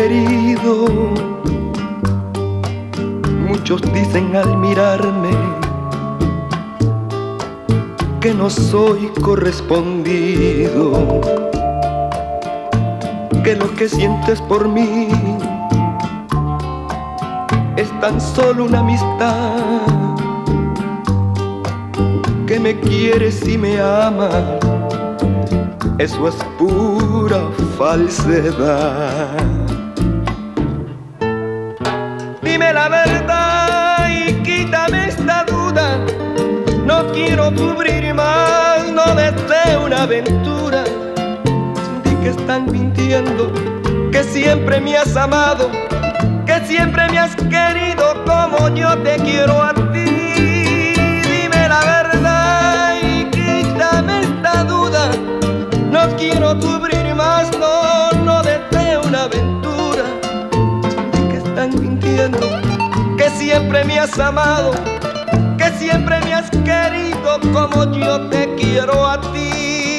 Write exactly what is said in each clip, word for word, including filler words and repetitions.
querido. Muchos dicen al mirarme que no soy correspondido, que lo que sientes por mí es tan solo una amistad, que me quieres y me amas, eso es pura falsedad. Dime la verdad y quítame esta duda, no quiero sufrir más, no deseo una aventura. Di que están mintiendo, que siempre me has amado, que siempre me has querido como yo te quiero a ti. Dime la verdad y quítame esta duda, no quiero sufrir más, no, no deseo una aventura. Di que están mintiendo, que siempre me has amado, que siempre me has querido como yo te quiero a ti.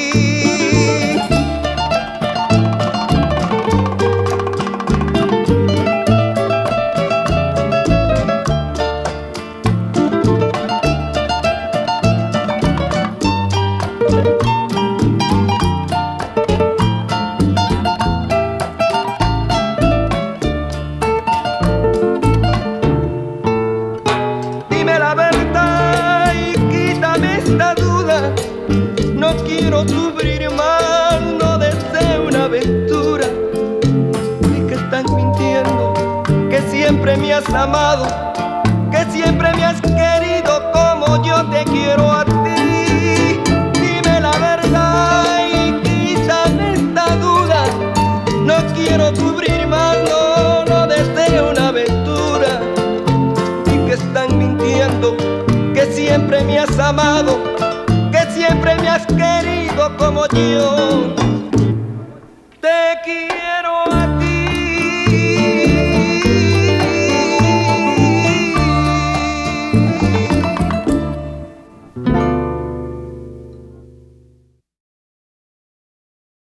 No quiero sufrir más, no deseo una aventura. Y que están mintiendo, que siempre me has amado, que siempre me has querido como yo te quiero a ti. Dime la verdad y quítame esta duda, no quiero sufrir más, no, no deseo una aventura. Y que están mintiendo, que siempre me has amado, que siempre me has querido como yo